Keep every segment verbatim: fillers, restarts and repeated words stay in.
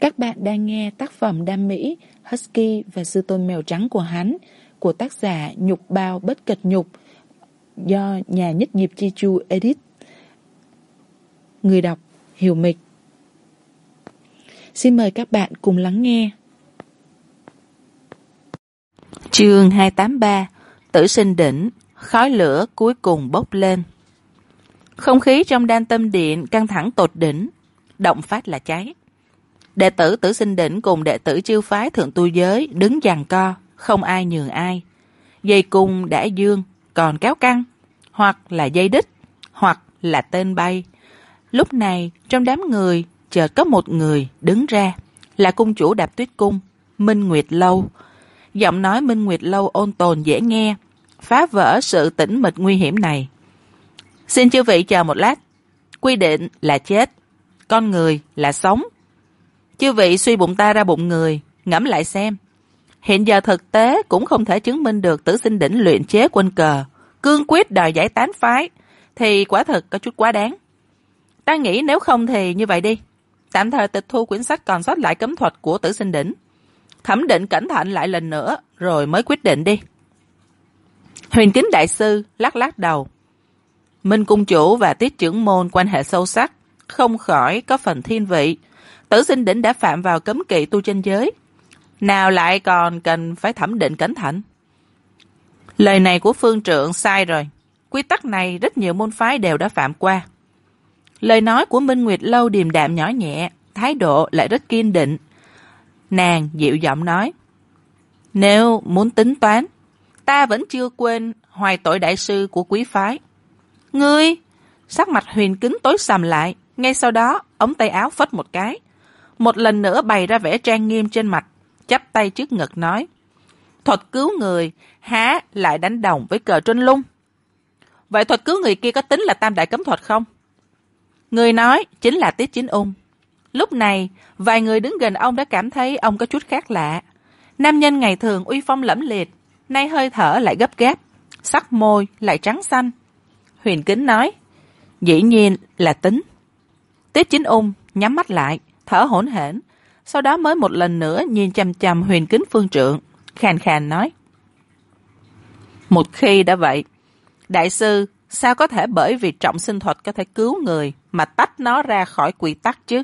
Các bạn đang nghe tác phẩm đam mỹ Husky và sư tôn mèo trắng của hắn của tác giả Nhục Bao Bất Cật Nhục do nhà nhất nghiệp Chi Chu edit. Người đọc Hiểu Mịch. Xin mời các bạn cùng lắng nghe. Chương hai tám ba Tử Sinh Đỉnh. Khói lửa cuối cùng bốc lên. Không khí trong Đan Tâm Điện căng thẳng tột đỉnh. Động phát là cháy. Đệ tử Tử Sinh Đỉnh cùng đệ tử Chiêu phái Thượng Tu Giới đứng giằng co, không ai nhường ai. Dây cung đã dương, còn kéo căng, hoặc là dây đích, hoặc là tên bay. Lúc này, trong đám người, chợt có một người đứng ra, là cung chủ Đạp Tuyết Cung, Minh Nguyệt Lâu. Giọng nói Minh Nguyệt Lâu ôn tồn dễ nghe, phá vỡ sự tĩnh mịch nguy hiểm này. Xin chư vị chờ một lát. Quy định là chết, con người là sống. Chư vị suy bụng ta ra bụng người, ngẫm lại xem. Hiện giờ thực tế cũng không thể chứng minh được Tử Sinh Đỉnh luyện chế quân cờ, cương quyết đòi giải tán phái, thì quả thực có chút quá đáng. Ta nghĩ nếu không thì như vậy đi. Tạm thời tịch thu quyển sách còn sót lại cấm thuật của Tử Sinh Đỉnh. Thẩm định cẩn thận lại lần nữa, rồi mới quyết định đi. Huyền Kính Đại Sư lắc lắc đầu. Minh Cung Chủ và Tiết Trưởng Môn quan hệ sâu sắc, không khỏi có phần thiên vị. Tử Sinh Đỉnh đã phạm vào cấm kỵ tu chân giới, nào lại còn cần phải thẩm định cẩn thận. Lời này của Phương Trượng sai rồi. Quy tắc này rất nhiều môn phái đều đã phạm qua. Lời nói của Minh Nguyệt Lâu điềm đạm nhỏ nhẹ, thái độ lại rất kiên định. Nàng dịu giọng nói, nếu muốn tính toán, ta vẫn chưa quên hoài tội đại sư của quý phái. Ngươi! Sắc mặt Huyền Kính tối sầm lại, ngay sau đó ống tay áo phất một cái. Một lần nữa bày ra vẻ trang nghiêm trên mặt, chắp tay trước ngực nói, thuật cứu người há lại đánh đồng với cờ trôn lung. Vậy thuật cứu người kia có tính là tam đại cấm thuật không? Người nói chính là Tiết Chính Ung. Lúc này, vài người đứng gần ông đã cảm thấy ông có chút khác lạ. Nam nhân ngày thường uy phong lẫm liệt, nay hơi thở lại gấp gáp, sắc môi lại trắng xanh. Huyền Kính nói, dĩ nhiên là tính. Tiết Chính Ung nhắm mắt lại, thở hổn hển, sau đó mới một lần nữa nhìn chằm chằm Huyền Kính Phương Trượng, khàn khàn nói, một khi đã vậy, đại sư sao có thể bởi vì trọng sinh thuật có thể cứu người mà tách nó ra khỏi quy tắc chứ?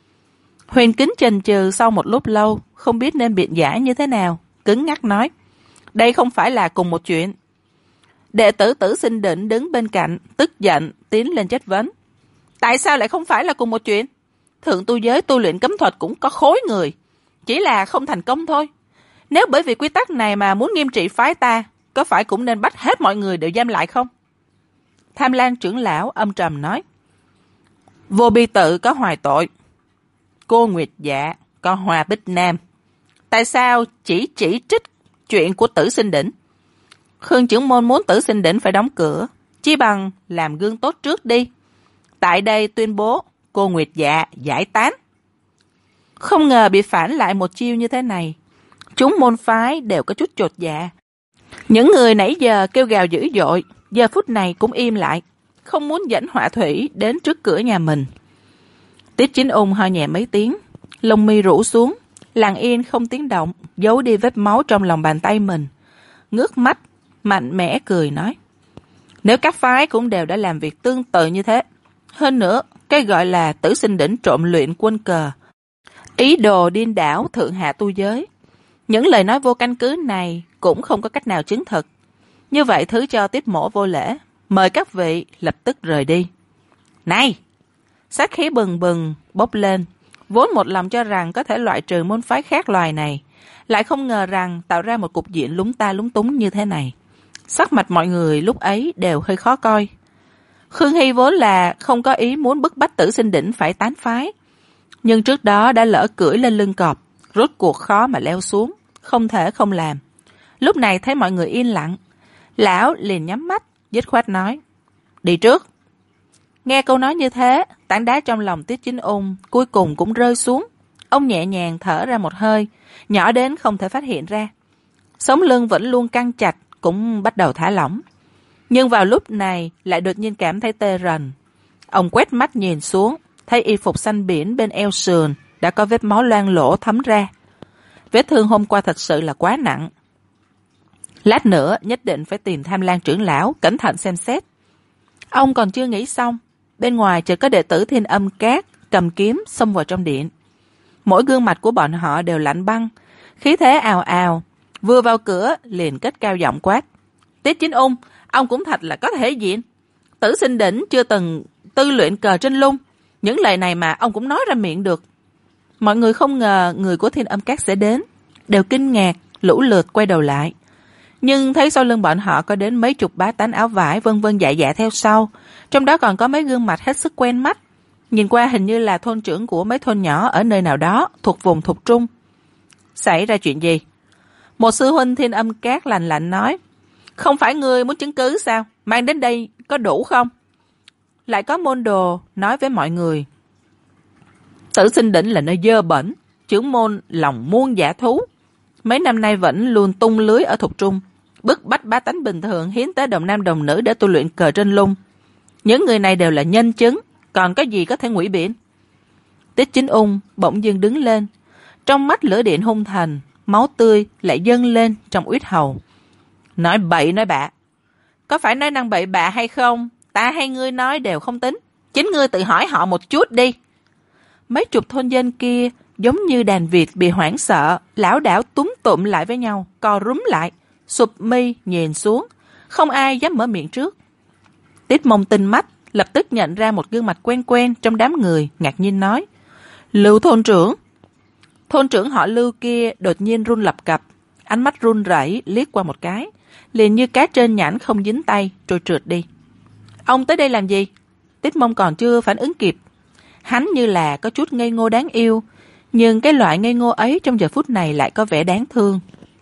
Huyền Kính chần chừ sau một lúc lâu, không biết nên biện giải như thế nào, cứng ngắc nói, đây không phải là cùng một chuyện. Đệ tử Tử Sinh Đỉnh đứng bên cạnh, tức giận, tiến lên chất vấn. Tại sao lại không phải là cùng một chuyện? Thượng tu giới tu luyện cấm thuật cũng có khối người, chỉ là không thành công thôi. Nếu bởi vì quy tắc này mà muốn nghiêm trị phái ta, có phải cũng nên bắt hết mọi người đều giam lại không? Tham Lan trưởng lão âm trầm nói, Vô Bi Tự có hoài tội, Cô Nguyệt Dạ có Hoa Bích Nam. Tại sao chỉ chỉ trích chuyện của Tử Sinh Đỉnh? Khương trưởng môn muốn Tử Sinh Đỉnh phải đóng cửa, chi bằng làm gương tốt trước đi. Tại đây tuyên bố Cô Nguyệt Dạ giải tán. Không ngờ bị phản lại một chiêu như thế này. Chúng môn phái đều có chút chột dạ. Những người nãy giờ kêu gào dữ dội, giờ phút này cũng im lại, không muốn dẫn họa thủy đến trước cửa nhà mình. Tiết Chính Ung ho nhẹ mấy tiếng, lông mi rũ xuống, lặng yên không tiếng động, giấu đi vết máu trong lòng bàn tay mình. Ngước mắt, mạnh mẽ cười nói, nếu các phái cũng đều đã làm việc tương tự như thế, hơn nữa, cái gọi là Tử Sinh Đỉnh trộm luyện quân cờ, ý đồ điên đảo thượng hạ tu giới, những lời nói vô căn cứ này cũng không có cách nào chứng thực. Như vậy thứ cho Tiết mỗ vô lễ, mời các vị lập tức rời đi. Này! Sát khí bừng bừng bốc lên, vốn một lòng cho rằng có thể loại trừ môn phái khác loài này, lại không ngờ rằng tạo ra một cục diện lúng ta lúng túng như thế này. Sắc mặt mọi người lúc ấy đều hơi khó coi. Khương Hy vốn là không có ý muốn bức bách Tử Sinh Đỉnh phải tán phái, nhưng trước đó đã lỡ cưỡi lên lưng cọp, rốt cuộc khó mà leo xuống, không thể không làm. Lúc này thấy mọi người yên lặng, lão liền nhắm mắt, dứt khoát nói, đi trước. Nghe câu nói như thế, tảng đá trong lòng Tiết Chính Ung cuối cùng cũng rơi xuống. Ông nhẹ nhàng thở ra một hơi, nhỏ đến không thể phát hiện ra. Sống lưng vẫn luôn căng chặt, cũng bắt đầu thả lỏng. Nhưng vào lúc này lại đột nhiên cảm thấy tê rần. Ông quét mắt nhìn xuống, thấy y phục xanh biển bên eo sườn đã có vết máu loang lỗ thấm ra. Vết thương hôm qua thật sự là quá nặng. Lát nữa nhất định phải tìm Tham Lang trưởng lão cẩn thận xem xét. Ông còn chưa nghĩ xong, bên ngoài chợt có đệ tử Thiên Âm Các cầm kiếm xông vào trong điện. Mỗi gương mặt của bọn họ đều lạnh băng, khí thế ào ào. Vừa vào cửa liền cất cao giọng quát: Tiết Chính Ung, ông cũng thật là có thể diện. Tử Sinh Đỉnh chưa từng tư luyện cờ trên lung, những lời này mà ông cũng nói ra miệng được. Mọi người không ngờ người của Thiên Âm Các sẽ đến, đều kinh ngạc, lũ lượt quay đầu lại. Nhưng thấy sau lưng bọn họ có đến mấy chục bá tánh áo vải vân vân dạ dạ theo sau, trong đó còn có mấy gương mặt hết sức quen mắt. Nhìn qua hình như là thôn trưởng của mấy thôn nhỏ ở nơi nào đó thuộc vùng Thục Trung. Xảy ra chuyện gì? Một sư huynh Thiên Âm Các lạnh lạnh nói: Không phải ngươi muốn chứng cứ sao? Mang đến đây có đủ không? Lại có môn đồ nói với mọi người: Tử Sinh Đỉnh là nơi dơ bẩn, trưởng môn lòng muôn giả thú. Mấy năm nay vẫn luôn tung lưới ở Thục Trung, bức bách bá tánh bình thường hiến tới đồng nam đồng nữ để tu luyện cờ trên lung. Những người này đều là nhân chứng, còn có gì có thể ngụy biện? Tiết Chính Ung bỗng dưng đứng lên, trong mắt lửa điện hung thần, máu tươi lại dâng lên trong uyết hầu. Nói bậy nói bạ, có phải nói năng bậy bạ hay không? Ta hay ngươi nói đều không tính, chính ngươi tự hỏi họ một chút đi. Mấy chục thôn dân kia giống như đàn vịt bị hoảng sợ, lảo đảo túm tụm lại với nhau, co rúm lại, sụp mi nhìn xuống, không ai dám mở miệng trước. Tiết Mông tinh mắt lập tức nhận ra một gương mặt quen quen trong đám người, ngạc nhiên nói: Lưu thôn trưởng. Thôn trưởng họ Lưu kia đột nhiên run lập cập, ánh mắt run rẩy liếc qua một cái, liền như cá trên nhãn không dính tay rồi trượt đi. Ông tới đây làm gì? Tiết Mông còn chưa phản ứng kịp. Hắn như là có chút ngây ngô đáng yêu, nhưng cái loại ngây ngô ấy trong giờ phút này lại có vẻ đáng thương.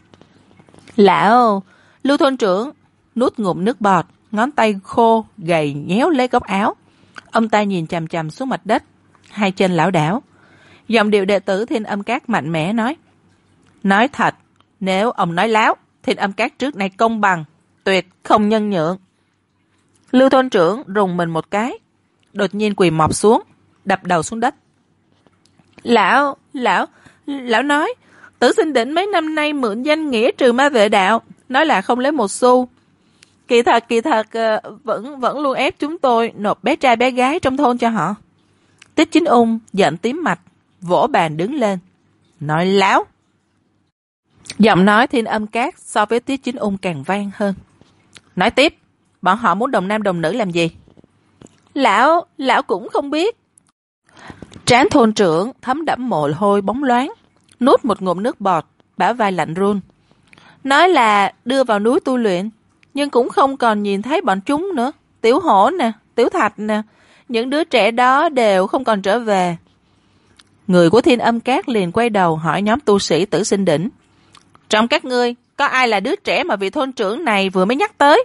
Lão, Lưu thôn trưởng nuốt ngụm nước bọt, ngón tay khô gầy nhéo lấy góc áo. Ông ta nhìn chằm chằm xuống mặt đất, hai chân lảo đảo. Giọng điệu đệ tử Thiên Âm Các mạnh mẽ nói: Nói thật, nếu ông nói láo, Thiên Âm Các trước nay công bằng, tuyệt không nhân nhượng. Lưu thôn trưởng rùng mình một cái, đột nhiên quỳ mọp xuống, đập đầu xuống đất. Lão, lão, lão nói, Tử Sinh Đỉnh mấy năm nay mượn danh nghĩa trừ ma vệ đạo, nói là không lấy một xu. Kỳ thật, kỳ thật, vẫn vẫn luôn ép chúng tôi nộp bé trai bé gái trong thôn cho họ. Tiết Chính Ung giận tím mặt, vỗ bàn đứng lên. Nói láo. Giọng nói Thiên Âm Các so với Tiết Chính Ung càng vang hơn. Nói tiếp, bọn họ muốn đồng nam đồng nữ làm gì? Lão, lão cũng không biết. Trán thôn trưởng thấm đẫm mồ hôi bóng loáng, nuốt một ngụm nước bọt, bả vai lạnh run. Nói là đưa vào núi tu luyện, nhưng cũng không còn nhìn thấy bọn chúng nữa. Tiểu Hổ nè, Tiểu Thạch nè, những đứa trẻ đó đều không còn trở về. Người của Thiên Âm Các liền quay đầu hỏi nhóm tu sĩ Tử Sinh Đỉnh: Trong các ngươi, có ai là đứa trẻ mà vị thôn trưởng này vừa mới nhắc tới?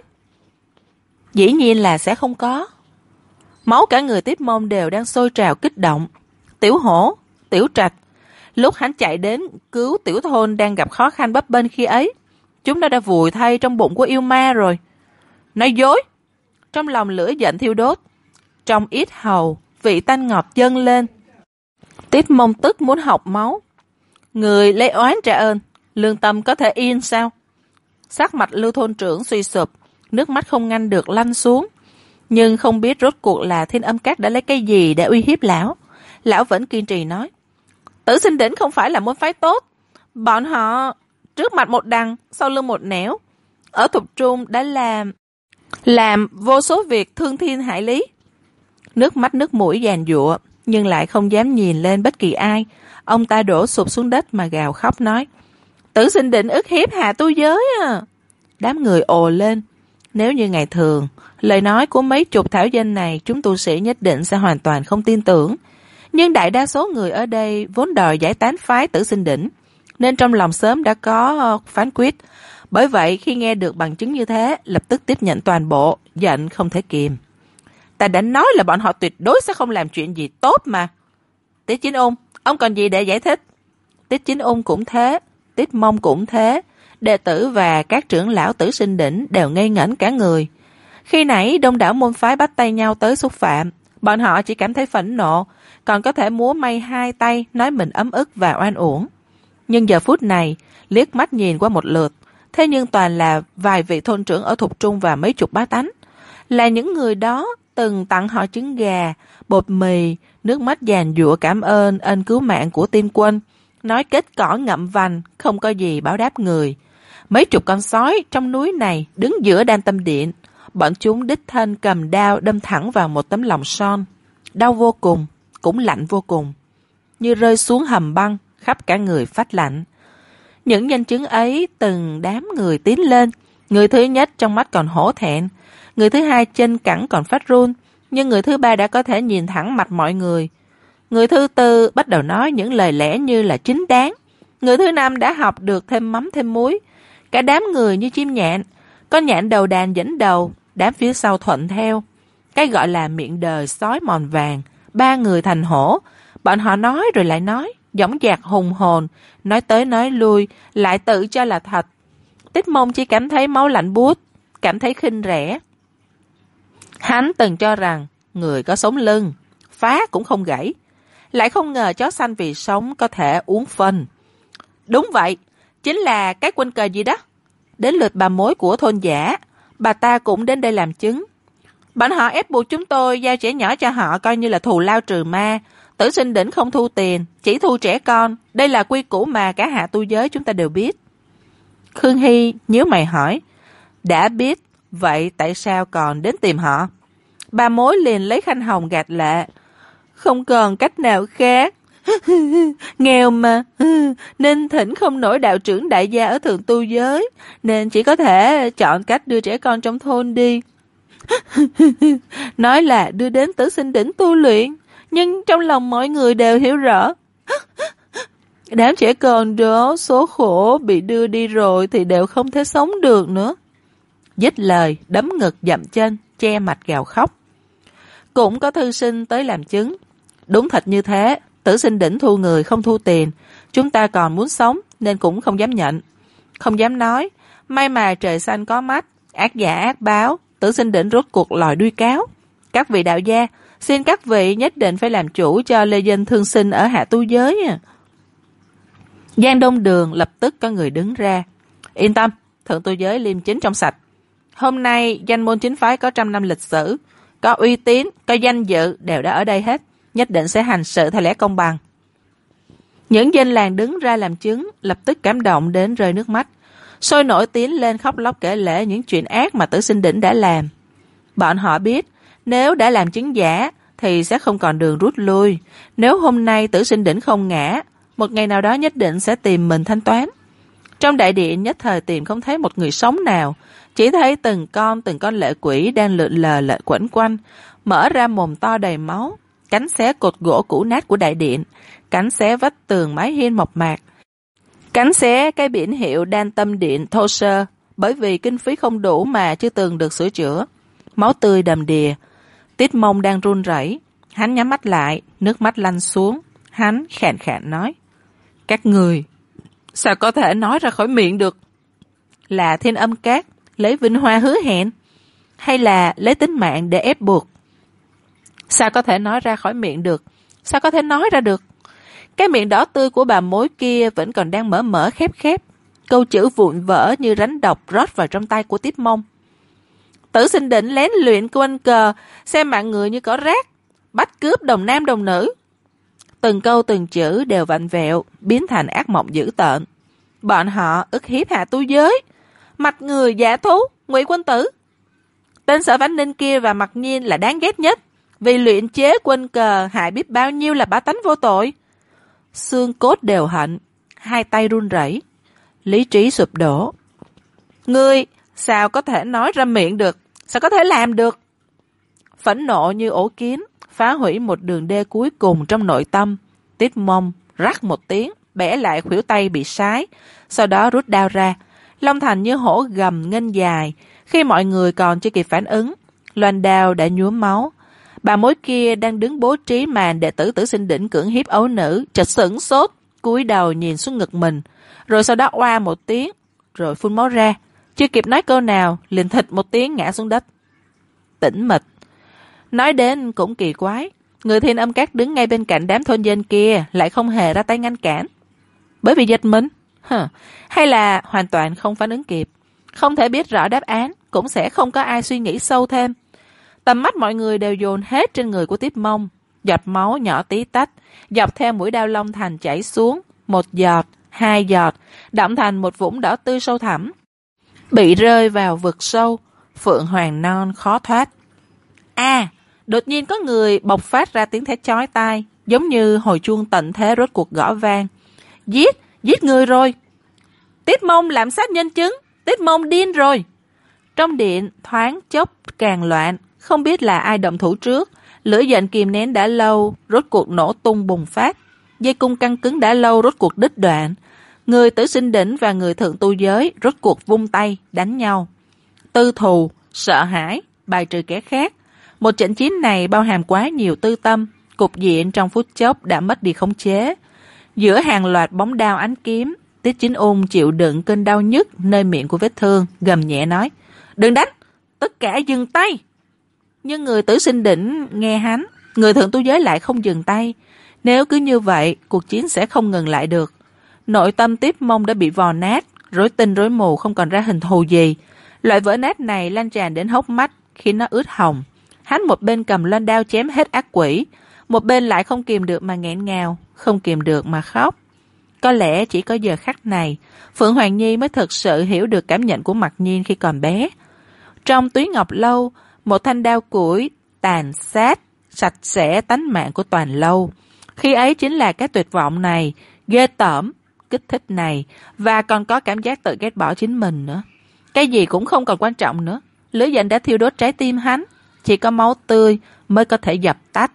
Dĩ nhiên là sẽ không có. Máu cả người Tiết Mông đều đang sôi trào kích động. Tiểu Hổ, Tiểu Trạch, lúc hắn chạy đến cứu tiểu thôn đang gặp khó khăn bấp bênh khi ấy, chúng nó đã vùi thay trong bụng của yêu ma rồi. Nói dối. Trong lòng lửa giận thiêu đốt, trong yết hầu vị tanh ngọt dâng lên. Tiết Mông tức muốn học máu. Người lấy oán trả ơn, lương tâm có thể yên sao? Sắc mặt Lưu thôn trưởng suy sụp, nước mắt không ngăn được lăn xuống. Nhưng không biết rốt cuộc là Thiên Âm Các đã lấy cái gì để uy hiếp lão. Lão vẫn kiên trì nói: Tử Sinh Đỉnh không phải là môn phái tốt. Bọn họ trước mặt một đằng, sau lưng một nẻo. Ở Thục Trung đã làm làm vô số việc thương thiên hại lý. Nước mắt nước mũi giàn giụa, nhưng lại không dám nhìn lên bất kỳ ai. Ông ta đổ sụp xuống đất mà gào khóc nói: Tử Sinh Đỉnh ức hiếp hạ tu giới à. Đám người ồ lên. Nếu như ngày thường, lời nói của mấy chục thảo dân này chúng tu sĩ nhất định sẽ hoàn toàn không tin tưởng. Nhưng đại đa số người ở đây vốn đòi giải tán phái Tử Sinh Đỉnh, nên trong lòng sớm đã có phán quyết. Bởi vậy khi nghe được bằng chứng như thế, lập tức tiếp nhận toàn bộ, giận không thể kìm. Ta đã nói là bọn họ tuyệt đối sẽ không làm chuyện gì tốt mà. Tiết Chính Ung, ông còn gì để giải thích? Tiết Chính Ung cũng thế, Tiết Mông cũng thế. Đệ tử và các trưởng lão Tử Sinh Đỉnh đều ngây ngẩn cả người. Khi nãy đông đảo môn phái bắt tay nhau tới xúc phạm, bọn họ chỉ cảm thấy phẫn nộ, còn có thể múa may hai tay nói mình ấm ức và oan uổng. Nhưng giờ phút này, liếc mắt nhìn qua một lượt, thế nhưng toàn là vài vị thôn trưởng ở Thục Trung và mấy chục bá tánh. Là những người đó từng tặng họ trứng gà, bột mì, nước mắt giàn giụa cảm ơn ơn cứu mạng của tiên quân, nói kết cỏ ngậm vành, không có gì báo đáp người. Mấy chục con sói trong núi này đứng giữa Đan Tâm Điện, bọn chúng đích thân cầm đao đâm thẳng vào một tấm lòng son. Đau vô cùng, cũng lạnh vô cùng, như rơi xuống hầm băng, khắp cả người phát lạnh. Những nhân chứng ấy từng đám người tiến lên, người thứ nhất trong mắt còn hổ thẹn, người thứ hai chân cẳng còn phát run, nhưng người thứ ba đã có thể nhìn thẳng mặt mọi người. Người thứ tư bắt đầu nói những lời lẽ như là chính đáng. Người thứ năm đã học được thêm mắm thêm muối. Cả đám người như chim nhạn, con nhạn đầu đàn dẫn đầu, đám phía sau thuận theo. Cái gọi là miệng đời sói mòn vàng, ba người thành hổ. Bọn họ nói rồi lại nói, dõng dạc hùng hồn, nói tới nói lui, lại tự cho là thật. Tích Mông chỉ cảm thấy máu lạnh buốt, cảm thấy khinh rẻ. Hắn từng cho rằng người có sống lưng, phá cũng không gãy. Lại không ngờ chó xanh vì sống có thể uống phân. Đúng vậy, chính là cái quân cờ gì đó. Đến lượt bà mối của thôn Giả, bà ta cũng đến đây làm chứng. Bọn họ ép buộc chúng tôi giao trẻ nhỏ cho họ coi như là thù lao trừ ma. Tử Sinh Đỉnh không thu tiền, chỉ thu trẻ con. Đây là quy củ mà cả hạ tu giới chúng ta đều biết. Khương Hy nhíu mày hỏi, đã biết, vậy tại sao còn đến tìm họ? Bà mối liền lấy khăn hồng gạt lệ. Không còn cách nào khác. Nghèo mà, nên thỉnh không nổi đạo trưởng đại gia ở thượng tu giới, nên chỉ có thể chọn cách đưa trẻ con trong thôn đi. Nói là đưa đến Tử Sinh Đỉnh tu luyện, nhưng trong lòng mọi người đều hiểu rõ. Đám trẻ con đó số khổ bị đưa đi rồi thì đều không thể sống được nữa. Dứt lời, đấm ngực dậm chân, che mặt gào khóc. Cũng có thư sinh tới làm chứng. Đúng thật như thế, Tử Sinh Đỉnh thu người không thu tiền. Chúng ta còn muốn sống nên cũng không dám nhận. Không dám nói, may mà trời xanh có mắt, ác giả ác báo, Tử Sinh Đỉnh rốt cuộc lòi đuôi cáo. Các vị đạo gia, xin các vị nhất định phải làm chủ cho lê dân thương sinh ở hạ tu giới. À. Giang Đông Đường lập tức có người đứng ra. Yên tâm, thượng tu giới liêm chính trong sạch. Hôm nay danh môn chính phái có trăm năm lịch sử, có uy tín, có danh dự đều đã ở đây hết, nhất định sẽ hành sự theo lẽ công bằng. Những dân làng đứng ra làm chứng lập tức cảm động đến rơi nước mắt, sôi nổi tiến lên khóc lóc kể lể những chuyện ác mà Tử Sinh Đỉnh đã làm. Bọn họ biết nếu đã làm chứng giả thì sẽ không còn đường rút lui. Nếu hôm nay Tử Sinh Đỉnh không ngã, một ngày nào đó nhất định sẽ tìm mình thanh toán. Trong đại điện nhất thời tìm không thấy một người sống nào, chỉ thấy từng con từng con lệ quỷ đang lượn lờ lệ quẩn quanh, mở ra mồm to đầy máu, cắn xé cột gỗ cũ nát của đại điện, cắn xé vách tường mái hiên mộc mạc, cắn xé cái biển hiệu Đan Tâm Điện thô sơ, bởi vì kinh phí không đủ mà chưa từng được sửa chữa. Máu tươi đầm đìa. Tích Mông đang run rẩy, hắn nhắm mắt lại, nước mắt lăn xuống. Hắn khàn khàn nói, các người sao có thể nói ra khỏi miệng được? Là Thiên Âm Các lấy vinh hoa hứa hẹn, hay là lấy tính mạng để ép buộc? Sao có thể nói ra khỏi miệng được? Sao có thể nói ra được? Cái miệng đỏ tươi của bà mối kia vẫn còn đang mở mở khép khép, câu chữ vụn vỡ như rắn độc rót vào trong tay của Tích Mông. Tử Sinh Đỉnh lén luyện quân cờ, xem mạng người như cỏ rác, bắt cướp đồng nam đồng nữ. Từng câu từng chữ đều vặn vẹo, biến thành ác mộng dữ tợn. Bọn họ ức hiếp hạ tu giới, mặt người giả thú, Ngụy Quân Tử. Tên Sở Vãn Ninh kia và Mặc Nhiên là đáng ghét nhất, vì luyện chế quân cờ hại biết bao nhiêu là bá tánh vô tội. Xương cốt đều hận, hai tay run rẩy, lý trí sụp đổ. Ngươi sao có thể nói ra miệng được? Sao có thể làm được? Phẫn nộ như ổ kiến, phá hủy một đường đê cuối cùng trong nội tâm. Tích Mông rắc một tiếng, bẻ lại khuỷu tay bị sái, sau đó rút đao ra. Long Thành như hổ gầm nghênh dài, khi mọi người còn chưa kịp phản ứng, loan đao đã nhuốm máu. Bà mối kia đang đứng bố trí màn đệ tử Tử Sinh Đỉnh cưỡng hiếp ấu nữ, chợt sửng sốt, cúi đầu nhìn xuống ngực mình, rồi sau đó oa một tiếng, rồi phun máu ra. Chưa kịp nói câu nào, liền thịch một tiếng ngã xuống đất. Tĩnh mịch. Nói đến cũng kỳ quái, người Thiên Âm Các đứng ngay bên cạnh đám thôn dân kia lại không hề ra tay ngăn cản. Bởi vì giật mình? Hừ. Hay là hoàn toàn không phản ứng kịp? Không thể biết rõ đáp án, cũng sẽ không có ai suy nghĩ sâu thêm. Tầm mắt mọi người đều dồn hết trên người của Tiết Mông. Giọt máu nhỏ tí tách, dọc theo mũi đao Long Thành chảy xuống. Một giọt, hai giọt, đọng thành một vũng đỏ tươi sâu thẳm. Bị rơi vào vực sâu, Phượng Hoàng Non khó thoát. À, đột nhiên có người bộc phát ra tiếng thét chói tai, giống như hồi chuông tận thế rốt cuộc gõ vang. Giết, giết người rồi. Tiết Mông làm sát nhân chứng, Tiết Mông điên rồi. Trong điện thoáng chốc càng loạn, không biết là ai động thủ trước. Lửa giận kìm nén đã lâu, rốt cuộc nổ tung bùng phát. Dây cung căng cứng đã lâu rốt cuộc đứt đoạn. Người Tử Sinh Đỉnh và người thượng tu giới rốt cuộc vung tay đánh nhau. Tư thù, sợ hãi, bài trừ kẻ khác. Một trận chiến này bao hàm quá nhiều tư tâm, cục diện trong phút chốc đã mất đi khống chế. Giữa hàng loạt bóng đao ánh kiếm, Tiết Chính Ung chịu đựng cơn đau nhức nơi miệng của vết thương, gầm nhẹ nói: "Đừng đánh, tất cả dừng tay." Nhưng người Tử Sinh Đỉnh nghe hắn, người thượng tu giới lại không dừng tay. Nếu cứ như vậy, cuộc chiến sẽ không ngừng lại được. Nội tâm Tiết Mông đã bị vò nát, rối tinh rối mù không còn ra hình thù gì. Loại vỡ nát này lan tràn đến hốc mắt, khiến nó ướt hồng. Hắn một bên cầm loan đao chém hết ác quỷ, một bên lại không kìm được mà nghẹn ngào, không kìm được mà khóc. Có lẽ chỉ có giờ khắc này, Phượng Hoàng Nhi mới thực sự hiểu được cảm nhận của Mặc Nhiên khi còn bé. Trong túy ngọc lâu, một thanh đao củi tàn sát, sạch sẽ tánh mạng của toàn lâu. Khi ấy chính là cái tuyệt vọng này, ghê tởm, kích thích này, và còn có cảm giác tự ghét bỏ chính mình nữa. Cái gì cũng không còn quan trọng nữa. Lửa giận đã thiêu đốt trái tim hắn, chỉ có máu tươi mới có thể dập tắt.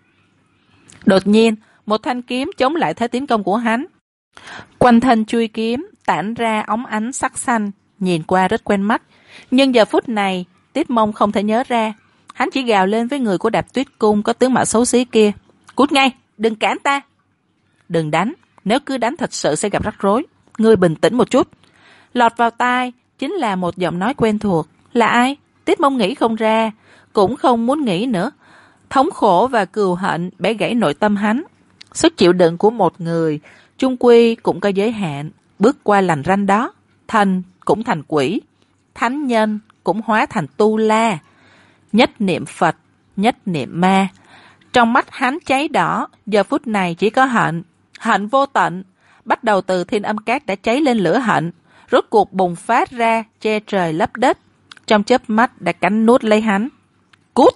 Đột nhiên, một thanh kiếm chống lại thế tiến công của hắn. Quanh thân chui kiếm tản ra óng ánh sắc xanh, nhìn qua rất quen mắt. Nhưng giờ phút này, Tiết Mông không thể nhớ ra. Hắn chỉ gào lên với người của Đạp Tuyết Cung có tướng mạo xấu xí kia: "Cút ngay, đừng cản ta." "Đừng đánh, nếu cứ đánh thật sự sẽ gặp rắc rối. Ngươi bình tĩnh một chút." Lọt vào tai chính là một giọng nói quen thuộc. Là ai? Tiết Mông nghĩ không ra, cũng không muốn nghĩ nữa. Thống khổ và cừu hận bẻ gãy nội tâm hắn. Sức chịu đựng của một người chung quy cũng có giới hạn. Bước qua lằn ranh đó, thần cũng thành quỷ, thánh nhân cũng hóa thành tu la. Nhất niệm Phật, nhất niệm ma. Trong mắt hắn cháy đỏ, giờ phút này chỉ có hận, hận vô tận. Bắt đầu từ Thiên Âm Các đã cháy lên lửa hận, rốt cuộc bùng phát ra, che trời lấp đất. Trong chớp mắt đã cắn nuốt lấy hắn. Cút!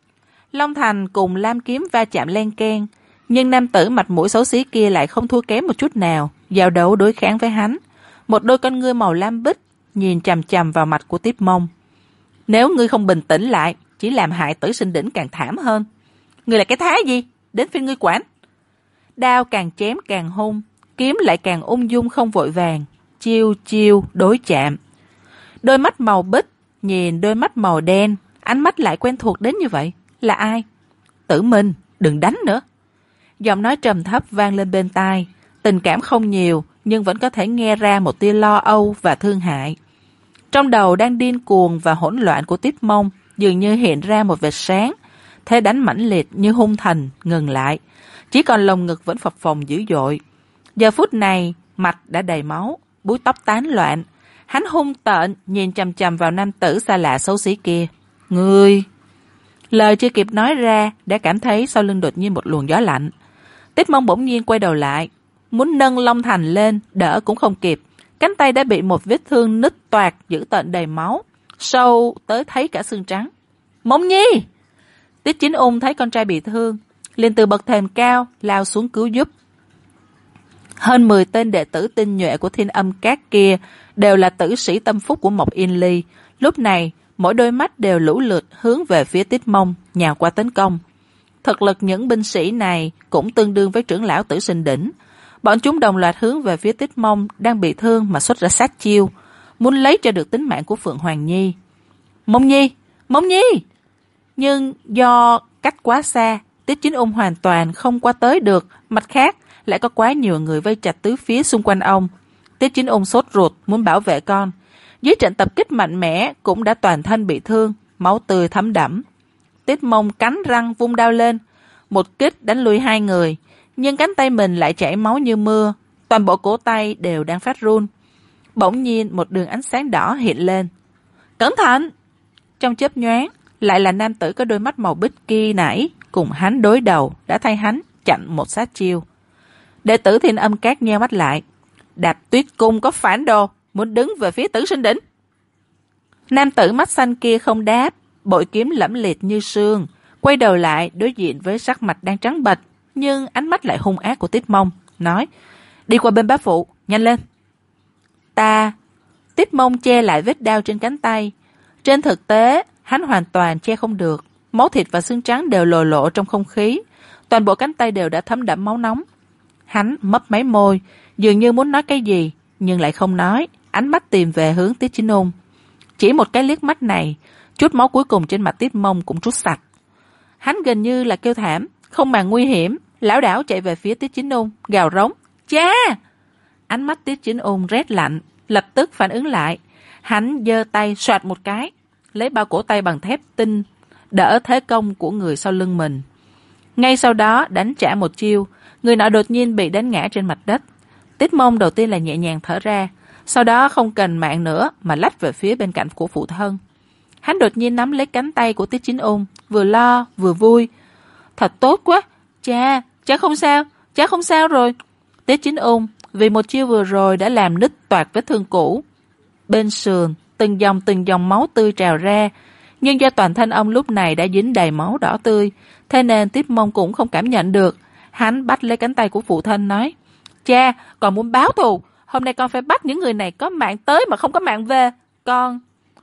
Long Thành cùng Lam Kiếm va chạm len keng, nhưng nam tử mặt mũi xấu xí kia lại không thua kém một chút nào, giao đấu đối kháng với hắn. Một đôi con ngươi màu lam bích nhìn chằm chằm vào mặt của Tiết Mông. Nếu ngươi không bình tĩnh lại, chỉ làm hại Tử Sinh Đỉnh càng thảm hơn. Ngươi là cái thá gì? Đến phiên ngươi quản. Đao càng chém càng hung, kiếm lại càng ung dung không vội vàng, chiêu chiêu đối chạm. Đôi mắt màu bích nhìn đôi mắt màu đen, ánh mắt lại quen thuộc đến như vậy. Là ai? Tử Minh, đừng đánh nữa. Giọng nói trầm thấp vang lên bên tai, tình cảm không nhiều nhưng vẫn có thể nghe ra một tia lo âu và thương hại. Trong đầu đang điên cuồng và hỗn loạn của Tiết Mông dường như hiện ra một vệt sáng, thế đánh mãnh liệt như hung thần ngừng lại, chỉ còn lồng ngực vẫn phập phồng dữ dội. Giờ phút này mặt đã đầy máu, búi tóc tán loạn, hắn hung tợn nhìn chằm chằm vào nam tử xa lạ xấu xí kia. Ngươi! Lời chưa kịp nói ra đã cảm thấy sau lưng đột nhiên một luồng gió lạnh. Tiết Mông bỗng nhiên quay đầu lại, muốn nâng Long Thành lên đỡ cũng không kịp, cánh tay đã bị một vết thương nứt toạc dữ tợn đầy máu, sâu tới thấy cả xương trắng. Mông Nhi! Tiết Chính Ung thấy con trai bị thương, liền từ bậc thềm cao lao xuống cứu giúp. Hơn mười tên đệ tử tinh nhuệ của Thiên Âm Các kia đều là tử sĩ tâm phúc của Mộc Yên Ly. Lúc này, mỗi đôi mắt đều lũ lượt hướng về phía Tiết Mông, nhào qua tấn công. Thực lực những binh sĩ này cũng tương đương với trưởng lão Tử Sinh Đỉnh. Bọn chúng đồng loạt hướng về phía Tiết Mông đang bị thương mà xuất ra sát chiêu, muốn lấy cho được tính mạng của Phượng Hoàng Nhi. Mông Nhi! Mông Nhi! Nhưng do cách quá xa, Tiết Chính Ung hoàn toàn không qua tới được, mặt khác lại có quá nhiều người vây chặt tứ phía xung quanh ông. Tiết Chính Ung sốt ruột muốn bảo vệ con. Dưới trận tập kích mạnh mẽ cũng đã toàn thân bị thương, máu tươi thấm đẫm. Tiết Mông cắn răng vung đao lên, một kích đánh lui hai người, nhưng cánh tay mình lại chảy máu như mưa, toàn bộ cổ tay đều đang phát run. Bỗng nhiên một đường ánh sáng đỏ hiện lên. Cẩn thận! Trong chớp nhoáng, lại là nam tử có đôi mắt màu bích kia nãy cùng hắn đối đầu đã thay hắn chặn một sát chiêu. Đệ tử Thiên Âm Các nheo mắt lại. Đạp Tuyết Cung có phản đồ, muốn đứng về phía Tử Sinh Đỉnh. Nam tử mắt xanh kia không đáp, bội kiếm lẫm liệt như sương, quay đầu lại đối diện với sắc mặt đang trắng bệch nhưng ánh mắt lại hung ác của Tiết Mông, nói: đi qua bên bá phụ, nhanh lên. Ta... Tiết Mông che lại vết đao trên cánh tay. Trên thực tế, hắn hoàn toàn che không được. Máu thịt và xương trắng đều lồ lộ trong không khí. Toàn bộ cánh tay đều đã thấm đẫm máu nóng. Hắn mấp máy môi, dường như muốn nói cái gì, nhưng lại không nói. Ánh mắt tìm về hướng Tiết Chính Ôn. Chỉ một cái liếc mắt này, chút máu cuối cùng trên mặt Tiết Mông cũng trút sạch. Hắn gần như là kêu thảm, không màng nguy hiểm, lảo đảo chạy về phía Tiết Chính Ôn, gào rống: cha! Ánh mắt Tiết Chính Ôn rét lạnh, lập tức phản ứng lại. Hắn giơ tay soạt một cái, lấy bao cổ tay bằng thép tinh đỡ thế công của người sau lưng mình. Ngay sau đó đánh trả một chiêu, người nọ đột nhiên bị đánh ngã trên mặt đất. Tiết Mông đầu tiên là nhẹ nhàng thở ra, sau đó không cần mạng nữa mà lách về phía bên cạnh của phụ thân. Hắn đột nhiên nắm lấy cánh tay của Tiết Chính Ôn, vừa lo vừa vui. Thật tốt quá, cha, cha không sao, cha không sao rồi. Tiết Chính Ôn vì một chiêu vừa rồi đã làm nứt toạc vết thương cũ. Bên sườn, từng dòng từng dòng máu tươi trào ra, nhưng do toàn thân ông lúc này đã dính đầy máu đỏ tươi, thế nên Tiết Mông cũng không cảm nhận được. Hắn bắt lấy cánh tay của phụ thân nói: cha, còn muốn báo thù, hôm nay con phải bắt những người này có mạng tới mà không có mạng về. Con...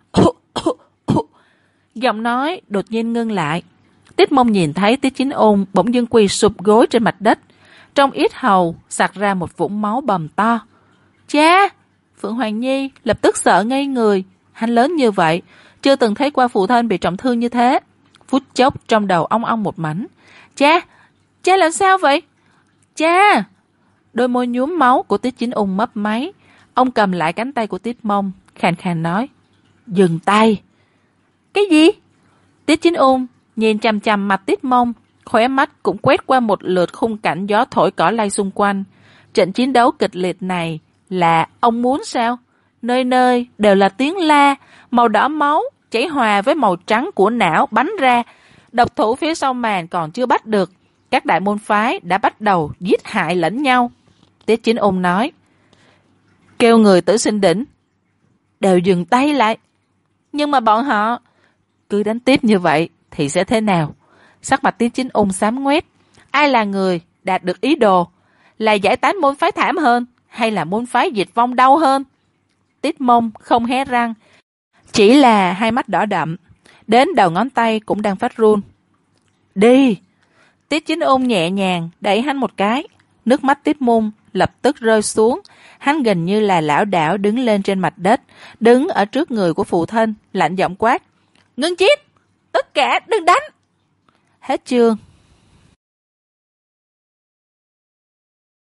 Giọng nói đột nhiên ngưng lại. Tiết Mông nhìn thấy Tiết Chính Ôn bỗng dưng quỳ sụp gối trên mặt đất, trong yết hầu sặc ra một vũng máu bầm to. Cha! Phượng Hoàng Nhi lập tức sợ ngây người. Hắn lớn như vậy, chưa từng thấy qua phụ thân bị trọng thương như thế. Phút chốc trong đầu ong ong một mảnh. Cha! Cha làm sao vậy? Cha! Đôi môi nhuốm máu của Tiết Chính Ôn mấp máy. Ông cầm lại cánh tay của Tiết Mông, khàn khàn nói: dừng tay! Cái gì? Tiết Chính Ôn nhìn chằm chằm mặt Tiết Mông, khóe mắt cũng quét qua một lượt khung cảnh gió thổi cỏ lay xung quanh. Trận chiến đấu kịch liệt này là ông muốn sao? Nơi nơi đều là tiếng la, màu đỏ máu chảy hòa với màu trắng của não bắn ra. Độc thủ phía sau màn còn chưa bắt được, các đại môn phái đã bắt đầu giết hại lẫn nhau. Tiết Chính Ôn nói: kêu người Tử Sinh Đỉnh đều dừng tay lại. Nhưng mà bọn họ cứ đánh tiếp như vậy thì sẽ thế nào? Sắc mặt Tiết Chính Ôn xám ngoét. Ai là người đạt được ý đồ? Là giải tán môn phái thảm hơn, hay là môn phái diệt vong đau hơn? Tiết Mông không hé răng, chỉ là hai mắt đỏ đậm, đến đầu ngón tay cũng đang phát run. Đi! Tiết Chính Ôn nhẹ nhàng đẩy hắn một cái. Nước mắt Tiết Mông lập tức rơi xuống. Hắn gần như là lảo đảo đứng lên trên mặt đất, đứng ở trước người của phụ thân, lạnh giọng quát: ngưng chiến! Tất cả đừng đánh! Hết chương.